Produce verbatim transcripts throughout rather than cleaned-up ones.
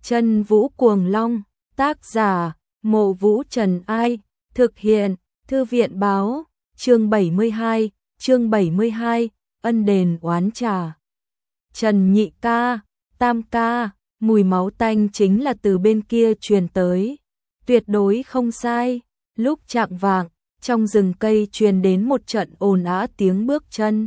Chân Vũ Cuồng Long, tác giả, Mộ Vũ Trần Ai, thực hiện, Thư viện báo, chương bảy mươi hai, chương bảy mươi hai, ân đền oán trả. Trần nhị ca, tam ca, mùi máu tanh chính là từ bên kia truyền tới. Tuyệt đối không sai, lúc chạng vạng, trong rừng cây truyền đến một trận ồn ào tiếng bước chân.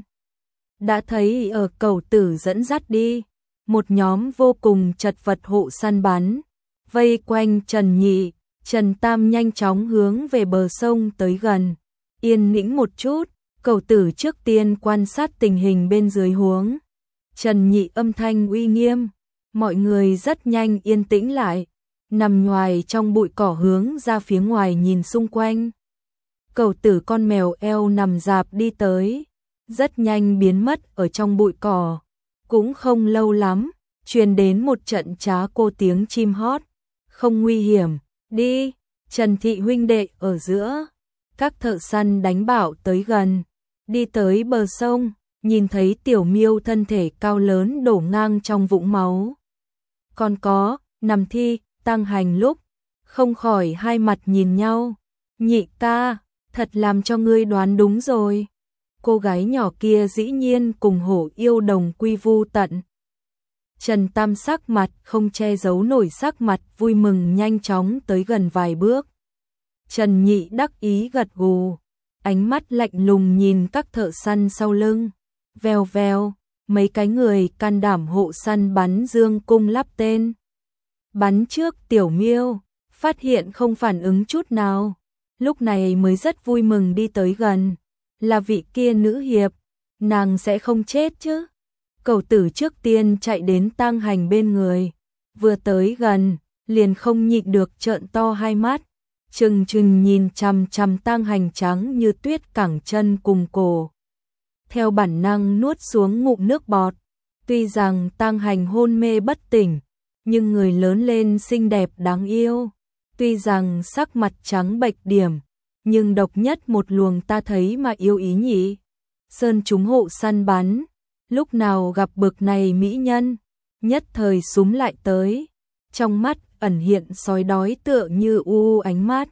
Đã thấy ở Cẩu Tử dẫn dắt đi, một nhóm vô cùng chật vật hộ săn bắn, vây quanh Trần Nhị, Trần Tam nhanh chóng hướng về bờ sông tới gần. Yên tĩnh một chút, Cẩu Tử trước tiên quan sát tình hình bên dưới huống. Trần Nhị âm thanh uy nghiêm, mọi người rất nhanh yên tĩnh lại, nằm ngoài trong bụi cỏ hướng ra phía ngoài nhìn xung quanh. Cẩu Tử con mèo eo nằm rạp đi tới, rất nhanh biến mất ở trong bụi cỏ. Cũng không lâu lắm, truyền đến một trận trá cô tiếng chim hót. Không nguy hiểm, đi. Trần thị huynh đệ ở giữa, các thợ săn đánh bạo tới gần, đi tới bờ sông, nhìn thấy tiểu miêu thân thể cao lớn đổ ngang trong vũng máu. Còn có, nằm thi, Tăng Hành lúc, không khỏi hai mặt nhìn nhau. Nhị ca, thật làm cho ngươi đoán đúng rồi. Cô gái nhỏ kia dĩ nhiên cùng hổ yêu đồng quy vu tận. Trần Tam sắc mặt không che giấu nổi sắc mặt vui mừng nhanh chóng tới gần vài bước. Trần Nhị đắc ý gật gù, ánh mắt lạnh lùng nhìn các thợ săn sau lưng. Vèo vèo, mấy cái người can đảm hộ săn bắn dương cung lắp tên. Bắn trước tiểu miêu, phát hiện không phản ứng chút nào. Lúc này mới rất vui mừng đi tới gần. Là vị kia nữ hiệp, nàng sẽ không chết chứ. Cẩu Tử trước tiên chạy đến Tăng Hành bên người, vừa tới gần, liền không nhịn được trợn to hai mắt, trừng trừng nhìn chằm chằm Tăng Hành trắng như tuyết cẳng chân cùng cổ. Theo bản năng nuốt xuống ngụm nước bọt, tuy rằng Tăng Hành hôn mê bất tỉnh, nhưng người lớn lên xinh đẹp đáng yêu, tuy rằng sắc mặt trắng bệch điểm, nhưng độc nhất một luồng ta thấy mà yêu ý nhỉ. Sơn chúng hộ săn bắn, lúc nào gặp bực này mỹ nhân, nhất thời súm lại tới, trong mắt ẩn hiện sói đói tựa như u ánh mắt.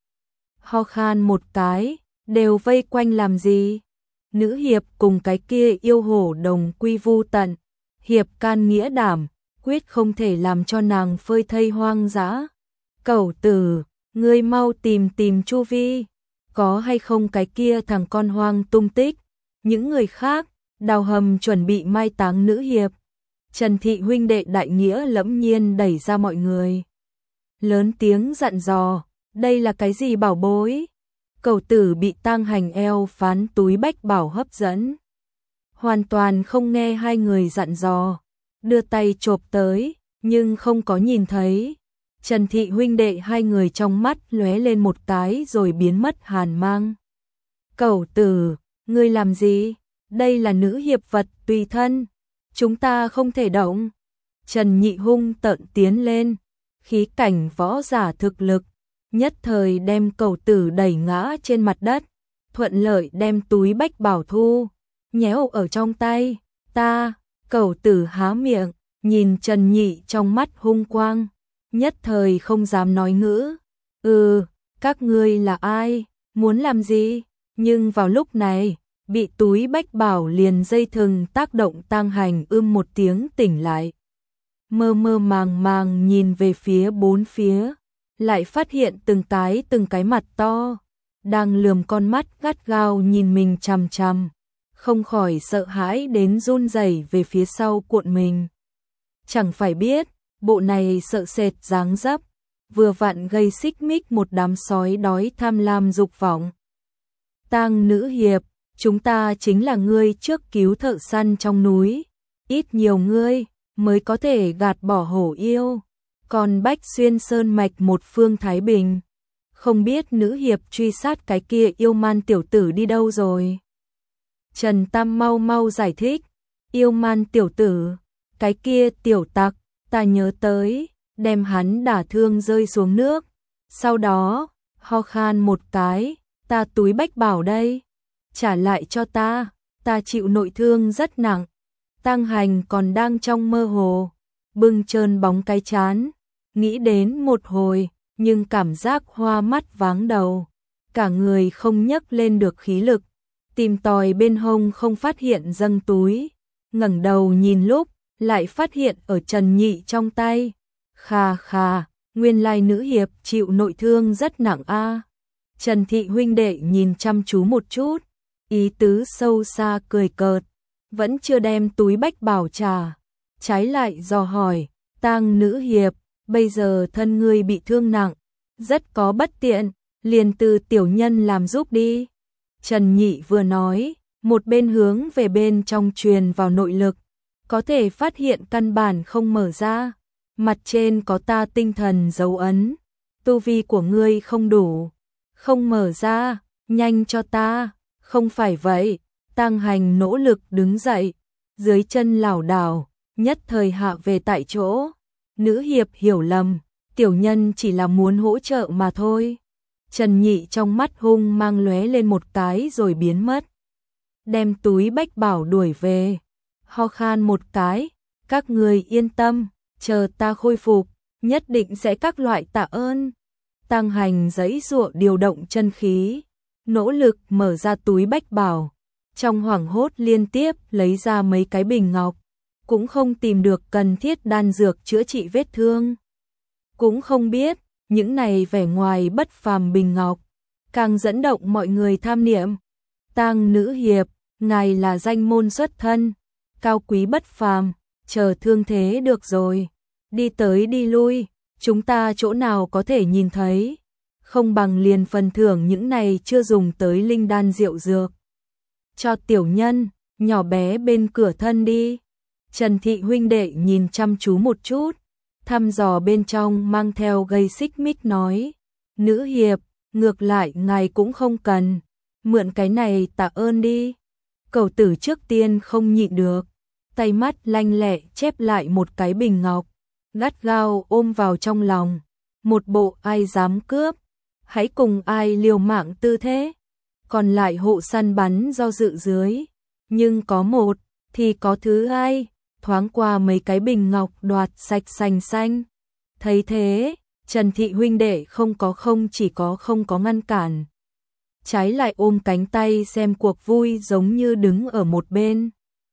Ho khan một cái, đều vây quanh làm gì? Nữ hiệp cùng cái kia yêu hổ đồng quy vu tận, hiệp can nghĩa đảm, quyết không thể làm cho nàng phơi thây hoang dã. Cẩu Tử, ngươi mau tìm tìm chu vi, có hay không cái kia thằng con hoang tung tích. Những người khác, đào hầm chuẩn bị mai táng nữ hiệp. Trần thị huynh đệ đại nghĩa lẫm nhiên đẩy ra mọi người. Lớn tiếng dặn dò, đây là cái gì bảo bối? Cẩu Tử bị Tăng Hành eo phán túi bách bảo hấp dẫn. Hoàn toàn không nghe hai người dặn dò, đưa tay chộp tới, nhưng không có nhìn thấy. Trần thị huynh đệ hai người trong mắt lóe lên một cái rồi biến mất hàn mang. Cẩu Tử, ngươi làm gì? Đây là nữ hiệp vật tùy thân, chúng ta không thể động. Trần Nhị hung tợn tiến lên, khí cảnh võ giả thực lực, nhất thời đem Cẩu Tử đẩy ngã trên mặt đất, thuận lợi đem túi bách bảo thu, nhéo ở trong tay. Ta, Cẩu Tử há miệng, nhìn Trần Nhị trong mắt hung quang, nhất thời không dám nói ngữ. Ừ, các ngươi là ai, muốn làm gì? Nhưng vào lúc này, bị túi bách bảo liền dây thừng tác động Tăng Hành ưm một tiếng tỉnh lại. Mơ mơ màng màng nhìn về phía bốn phía, lại phát hiện từng cái từng cái mặt to, đang lườm con mắt gắt gao nhìn mình chằm chằm, không khỏi sợ hãi đến run rẩy về phía sau cuộn mình. Chẳng phải biết, bộ này sợ sệt dáng dấp, vừa vặn gây xích mích một đám sói đói tham lam dục vọng. Tang nữ hiệp, chúng ta chính là ngươi trước cứu thợ săn trong núi, ít nhiều ngươi mới có thể gạt bỏ hổ yêu, còn Bách Xuyên Sơn mạch một phương Thái Bình, không biết nữ hiệp truy sát cái kia yêu man tiểu tử đi đâu rồi. Trần Tam mau mau giải thích, yêu man tiểu tử, cái kia tiểu tặc, ta nhớ tới, đem hắn đả thương rơi xuống nước, sau đó, ho khan một cái, ta túi bách bảo đây, trả lại cho ta, ta chịu nội thương rất nặng. Tăng Hành còn đang trong mơ hồ, bưng trơn bóng cái chán, nghĩ đến một hồi, nhưng cảm giác hoa mắt váng đầu, cả người không nhấc lên được khí lực, tìm tòi bên hông không phát hiện dâng túi, ngẩng đầu nhìn lúc, lại phát hiện ở Trần Nhị trong tay. Khà khà, nguyên lai nữ hiệp chịu nội thương rất nặng a. Trần Thị huynh đệ nhìn chăm chú một chút, ý tứ sâu xa cười cợt, vẫn chưa đem túi bách bảo trả, trái lại dò hỏi, Tang nữ hiệp, bây giờ thân ngươi bị thương nặng, rất có bất tiện, liền từ tiểu nhân làm giúp đi. Trần Nhị vừa nói, một bên hướng về bên trong truyền vào nội lực, có thể phát hiện căn bản không mở ra, mặt trên có ta tinh thần dấu ấn, tu vi của ngươi không đủ, không mở ra, nhanh cho ta, không phải vậy. Tang Hành nỗ lực đứng dậy, dưới chân lảo đảo, nhất thời hạ về tại chỗ. Nữ hiệp hiểu lầm, tiểu nhân chỉ là muốn hỗ trợ mà thôi. Trần Nhị trong mắt hung mang lóe lên một cái rồi biến mất. Đem túi bách bảo đuổi về, ho khan một cái, các người yên tâm, chờ ta khôi phục, nhất định sẽ các loại tạ ơn. Tang Hành giãy giụa điều động chân khí, nỗ lực mở ra túi bách bảo, trong hoảng hốt liên tiếp lấy ra mấy cái bình ngọc, cũng không tìm được cần thiết đan dược chữa trị vết thương. Cũng không biết, những này vẻ ngoài bất phàm bình ngọc, càng dẫn động mọi người tham niệm. Tang nữ hiệp, ngài là danh môn xuất thân, cao quý bất phàm, chờ thương thế được rồi, đi tới đi lui, chúng ta chỗ nào có thể nhìn thấy, không bằng liền phần thưởng những này chưa dùng tới linh đan rượu dược. Cho tiểu nhân, nhỏ bé bên cửa thân đi. Trần Thị huynh đệ nhìn chăm chú một chút, thăm dò bên trong mang theo gây xích mích nói, nữ hiệp, ngược lại ngài cũng không cần, mượn cái này tạ ơn đi. Cẩu tử trước tiên không nhịn được, tay mắt lanh lẹ chép lại một cái bình ngọc, gắt gao ôm vào trong lòng, một bộ ai dám cướp, hãy cùng ai liều mạng tư thế. Còn lại hộ săn bắn do dự dưới, nhưng có một, thì có thứ hai, thoáng qua mấy cái bình ngọc đoạt sạch sành xanh. Thấy thế, Trần Thị huynh đệ không có không chỉ có không có ngăn cản, trái lại ôm cánh tay xem cuộc vui giống như đứng ở một bên.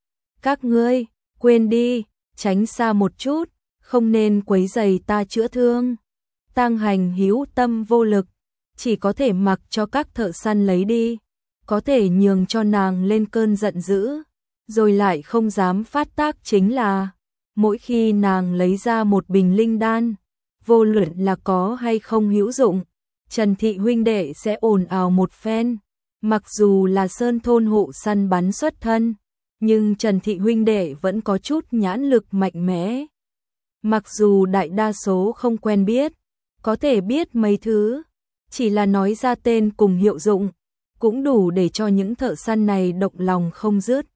Các ngươi, quên đi, tránh xa một chút, không nên quấy rầy ta chữa thương. Tang Hành hữu tâm vô lực, chỉ có thể mặc cho các thợ săn lấy đi, có thể nhường cho nàng lên cơn giận dữ, rồi lại không dám phát tác chính là, mỗi khi nàng lấy ra một bình linh đan, vô luận là có hay không hữu dụng, Trần Thị huynh đệ sẽ ồn ào một phen. Mặc dù là sơn thôn hộ săn bắn xuất thân, nhưng Trần Thị huynh đệ vẫn có chút nhãn lực mạnh mẽ. Mặc dù đại đa số không quen biết, có thể biết mấy thứ, chỉ là nói ra tên cùng hiệu dụng, cũng đủ để cho những thợ săn này động lòng không dứt.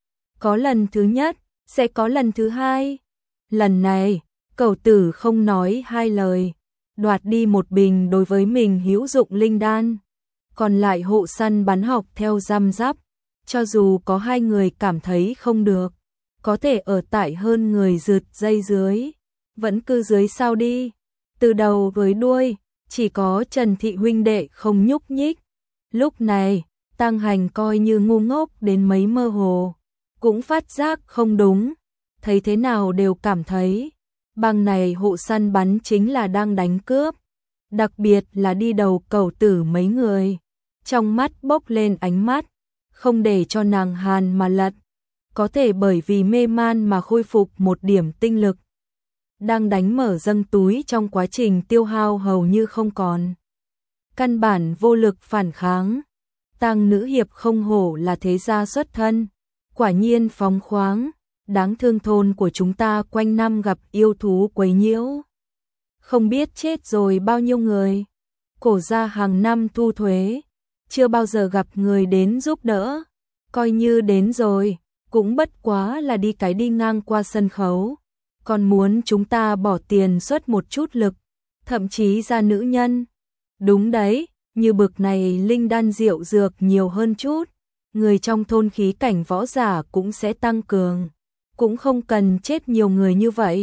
Có lần thứ nhất, sẽ có lần thứ hai. Lần này, cẩu tử không nói hai lời, đoạt đi một bình đối với mình hữu dụng linh đan. Còn lại hộ săn bắn học theo răm rắp, cho dù có hai người cảm thấy không được, có thể ở tại hơn người rượt dây dưới, vẫn cứ dưới sao đi. Từ đầu với đuôi, chỉ có Trần Thị huynh đệ không nhúc nhích. Lúc này, Tang Hành coi như ngu ngốc đến mấy mơ hồ, cũng phát giác không đúng, thấy thế nào đều cảm thấy, bang này hộ săn bắn chính là đang đánh cướp, đặc biệt là đi đầu cẩu tử mấy người, trong mắt bốc lên ánh mắt, không để cho nàng hàn mà lật, có thể bởi vì mê man mà khôi phục một điểm tinh lực. Đang đánh mở dâng túi trong quá trình tiêu hao hầu như không còn. Căn bản vô lực phản kháng. Tang nữ hiệp không hổ là thế gia xuất thân, quả nhiên phóng khoáng, đáng thương thôn của chúng ta quanh năm gặp yêu thú quấy nhiễu. Không biết chết rồi bao nhiêu người, cổ gia hàng năm thu thuế, chưa bao giờ gặp người đến giúp đỡ, coi như đến rồi, cũng bất quá là đi cái đi ngang qua sân khấu, còn muốn chúng ta bỏ tiền xuất một chút lực, thậm chí ra nữ nhân. Đúng đấy, như bực này linh đan rượu dược nhiều hơn chút, người trong thôn khí cảnh võ giả cũng sẽ tăng cường, cũng không cần chết nhiều người như vậy.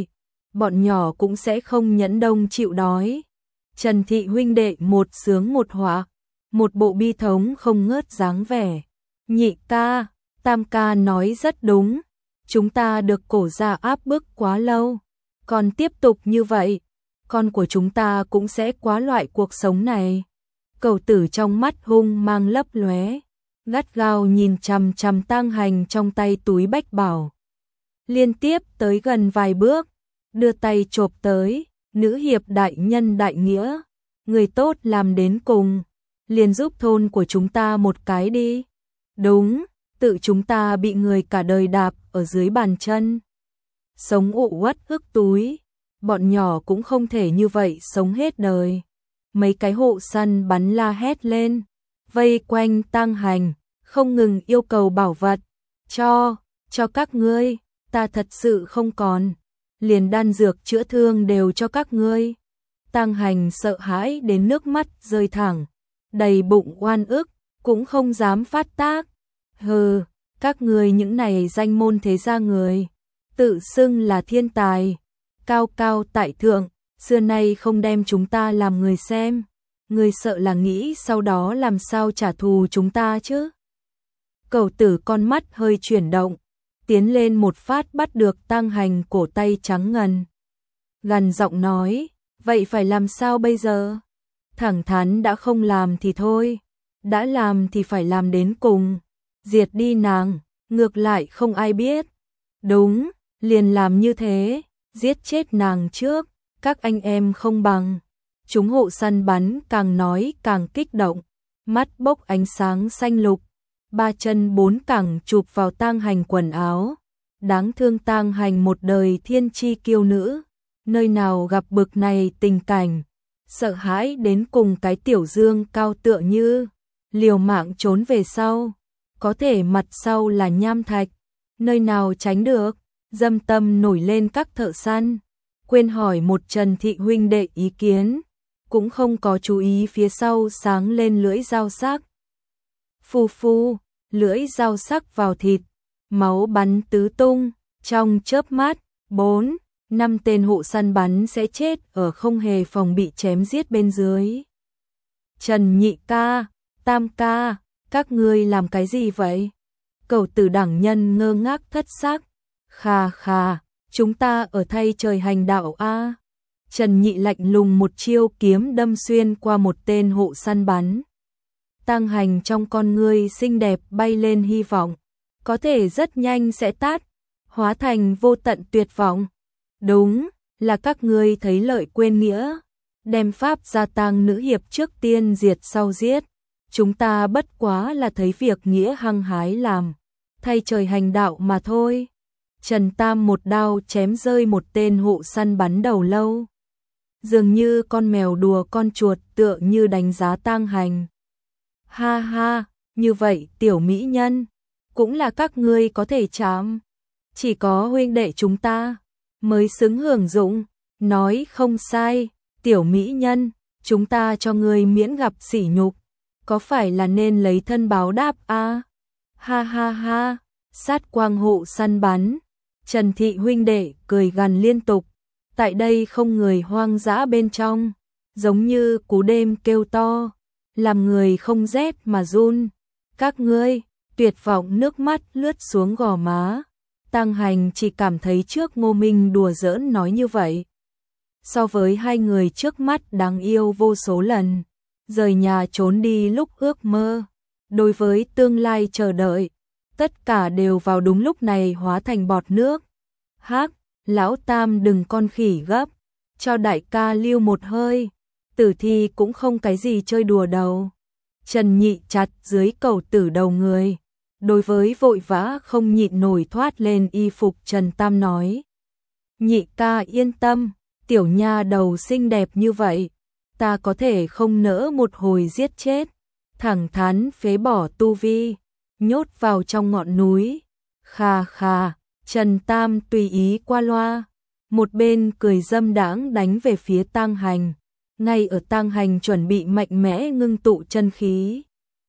bọn nhỏ cũng sẽ không nhẫn đông chịu đói. Trần Thị huynh đệ một sướng một họa, một bộ bi thống không ngớt dáng vẻ. Nhị ca, tam ca nói rất đúng, chúng ta được cổ gia áp bức quá lâu, còn tiếp tục như vậy, con của chúng ta cũng sẽ quá loại cuộc sống này. Cẩu Tử trong mắt hung mang lấp lóe, gắt gao nhìn chằm chằm Tang Hành trong tay túi bách bảo. Liên tiếp tới gần vài bước, đưa tay chộp tới, nữ hiệp đại nhân đại nghĩa, người tốt làm đến cùng, liền giúp thôn của chúng ta một cái đi. Đúng, tự chúng ta bị người cả đời đạp ở dưới bàn chân. Sống ụ uất ức túi, bọn nhỏ cũng không thể như vậy sống hết đời. Mấy cái hộ săn bắn la hét lên, vây quanh Tang Hành, không ngừng yêu cầu bảo vật. Cho, cho các ngươi, ta thật sự không còn, liền đan dược chữa thương đều cho các ngươi. Tang Hành sợ hãi đến nước mắt rơi thẳng, đầy bụng oan ức, cũng không dám phát tác. Hừ, các ngươi những này danh môn thế gia người, tự xưng là thiên tài, cao cao tại thượng, xưa nay không đem chúng ta làm người xem, người sợ là nghĩ sau đó làm sao trả thù chúng ta chứ. Cẩu Tử con mắt hơi chuyển động, tiến lên một phát bắt được Tang Hành cổ tay trắng ngần. Gằn giọng nói, vậy phải làm sao bây giờ? Thẳng thắn đã không làm thì thôi, đã làm thì phải làm đến cùng, diệt đi nàng, ngược lại không ai biết. Đúng, liền làm như thế, giết chết nàng trước, các anh em không bằng. Chúng hộ săn bắn càng nói càng kích động, mắt bốc ánh sáng xanh lục, ba chân bốn cẳng chụp vào Tang Hành quần áo. Đáng thương Tang Hành một đời thiên chi kiêu nữ, nơi nào gặp bực này tình cảnh, sợ hãi đến cùng cái tiểu dương cao tựa như, liều mạng trốn về sau, có thể mặt sau là nham thạch, nơi nào tránh được. Dâm tâm nổi lên các thợ săn, quên hỏi một Trần Thị huynh đệ ý kiến, cũng không có chú ý phía sau sáng lên lưỡi dao sắc. Phu phu, lưỡi dao sắc vào thịt, máu bắn tứ tung, trong chớp mắt, bốn, năm tên hộ săn bắn sẽ chết ở không hề phòng bị chém giết bên dưới. Trần nhị ca, tam ca, các ngươi làm cái gì vậy? Cẩu Tử đẳng nhân ngơ ngác thất xác. Khà khà, chúng ta ở thay trời hành đạo a. Trần Nhị lạnh lùng một chiêu kiếm đâm xuyên qua một tên hộ săn bắn. Tang Hành trong con ngươi xinh đẹp bay lên hy vọng, có thể rất nhanh sẽ tát, hóa thành vô tận tuyệt vọng. Đúng, là các ngươi thấy lợi quên nghĩa, đem pháp gia tang nữ hiệp trước tiên diệt sau giết. Chúng ta bất quá là thấy việc nghĩa hăng hái làm, thay trời hành đạo mà thôi. Trần Tam một đao chém rơi một tên hộ săn bắn đầu lâu. Dường như con mèo đùa con chuột, tựa như đánh giá Tang Hành. Ha ha, như vậy tiểu mỹ nhân, cũng là các ngươi có thể chạm. Chỉ có huynh đệ chúng ta mới xứng hưởng dụng, nói không sai, tiểu mỹ nhân, chúng ta cho ngươi miễn gặp sỉ nhục, có phải là nên lấy thân báo đáp a? Ha ha ha, sát quang hộ săn bắn. Trần Thị huynh đệ cười gằn liên tục, tại đây không người hoang dã bên trong, giống như cú đêm kêu to, làm người không rét mà run. Các ngươi, tuyệt vọng nước mắt lướt xuống gò má. Tang Hành chỉ cảm thấy trước Ngô Minh đùa giỡn nói như vậy. So với hai người trước mắt đáng yêu vô số lần, rời nhà trốn đi lúc ước mơ, đối với tương lai chờ đợi, tất cả đều vào đúng lúc này hóa thành bọt nước. Hắc, lão Tam đừng con khỉ gấp, cho đại ca lưu một hơi, tử thi cũng không cái gì chơi đùa đâu. Trần Nhị chặt dưới Cẩu Tử đầu người, đối với vội vã không nhịn nổi thoát lên y phục Trần Tam nói. Nhị ca yên tâm, tiểu nha đầu xinh đẹp như vậy, ta có thể không nỡ một hồi giết chết, thẳng thắn phế bỏ tu vi, nhốt vào trong ngọn núi. Khà khà, Trần Tam tùy ý qua loa, một bên cười dâm đãng đánh về phía Tang Hành, ngay ở Tang Hành chuẩn bị mạnh mẽ ngưng tụ chân khí,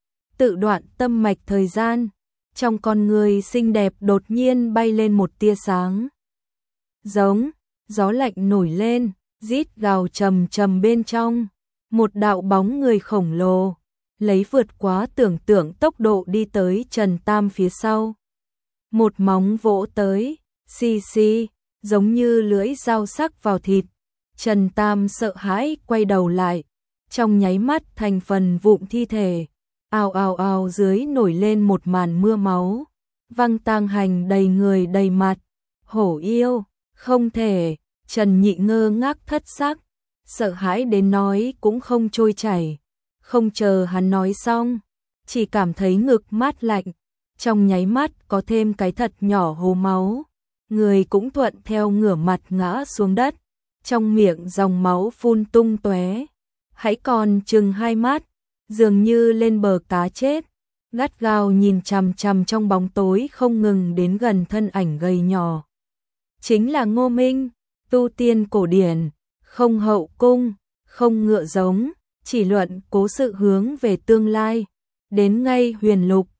tự đoạn tâm mạch thời gian, trong con người xinh đẹp đột nhiên bay lên một tia sáng. Giống, gió lạnh nổi lên, rít gào trầm trầm bên trong, một đạo bóng người khổng lồ, lấy vượt quá tưởng tượng tốc độ đi tới Trần Tam phía sau. Một móng vỗ tới, xì xì, giống như lưỡi dao sắc vào thịt. Trần Tam sợ hãi quay đầu lại, trong nháy mắt thành phần vụn thi thể, ào ào ào dưới nổi lên một màn mưa máu, văng tang hành đầy người đầy mặt. Hổ yêu, không thể, Trần Nhị ngơ ngác thất sắc, sợ hãi đến nói cũng không trôi chảy. Không chờ hắn nói xong, chỉ cảm thấy ngực mát lạnh, trong nháy mắt có thêm cái thật nhỏ hố máu, người cũng thuận theo ngửa mặt ngã xuống đất, trong miệng dòng máu phun tung tóe. Hãy còn chừng hai mắt, dường như lên bờ cá chết, gắt gao nhìn chằm chằm trong bóng tối không ngừng đến gần thân ảnh gầy nhỏ. Chính là Ngô Minh, tu tiên cổ điển, không hậu cung, không ngựa giống, chỉ luận cố sự hướng về tương lai. Đến ngay huyền lục,